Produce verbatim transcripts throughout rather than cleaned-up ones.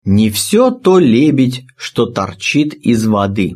Не все то лебедь, что торчит из воды.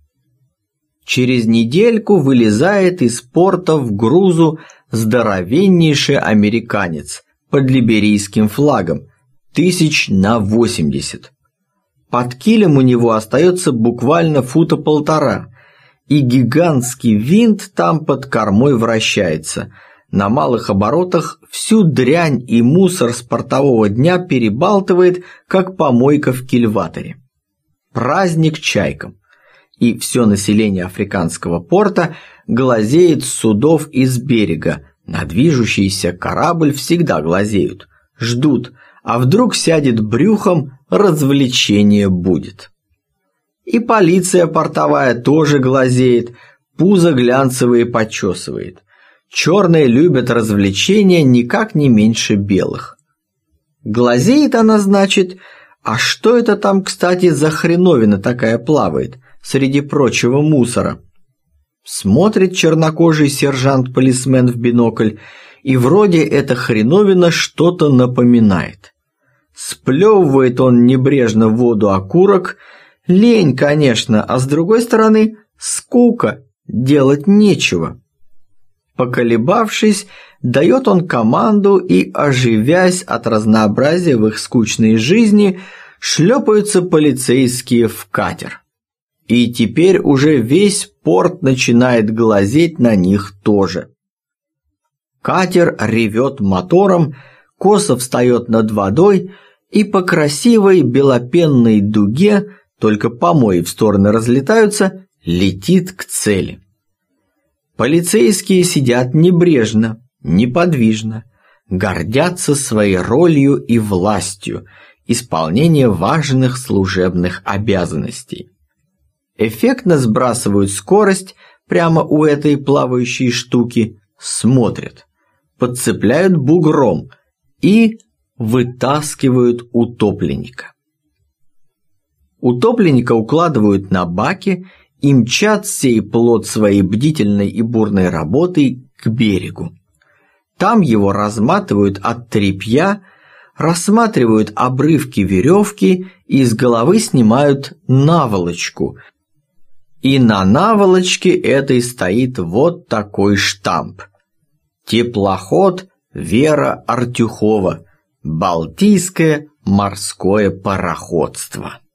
Через недельку вылезает из порта в грузу здоровеннейший американец под либерийским флагом, тысяч на восемьдесят. Под килем у него остается буквально фута полтора, и гигантский винт там под кормой вращается. На малых оборотах всю дрянь и мусор с портового дня перебалтывает, как помойка в кильваторе. Праздник чайкам. И все население африканского порта глазеет с судов из берега. На движущийся корабль всегда глазеют, ждут, а вдруг сядет брюхом, развлечение будет. И полиция портовая тоже глазеет, пузо глянцевые почесывает. Черные любят развлечения никак не меньше белых. Глазеет она, значит, а что это там, кстати, за хреновина такая плавает среди прочего мусора? Смотрит чернокожий сержант-полисмен в бинокль, и вроде эта хреновина что-то напоминает. Сплевывает он небрежно в воду окурок. Лень, конечно, а с другой стороны скука, делать нечего. Поколебавшись, дает он команду, и, оживясь от разнообразия в их скучной жизни, шлепаются полицейские в катер. И теперь уже весь порт начинает глазеть на них тоже. Катер ревет мотором, косо встает над водой, и по красивой белопенной дуге, только помои в стороны разлетаются, летит к цели. Полицейские сидят небрежно, неподвижно, гордятся своей ролью и властью, исполнения важных служебных обязанностей. Эффектно сбрасывают скорость прямо у этой плавающей штуки, смотрят, подцепляют бугром и вытаскивают утопленника. Утопленника укладывают на баки и мчат сей плод своей бдительной и бурной работы к берегу. Там его разматывают от тряпья, рассматривают обрывки веревки и с головы снимают наволочку. И на наволочке этой стоит вот такой штамп: «Теплоход Вера Артюхова. Балтийское морское пароходство».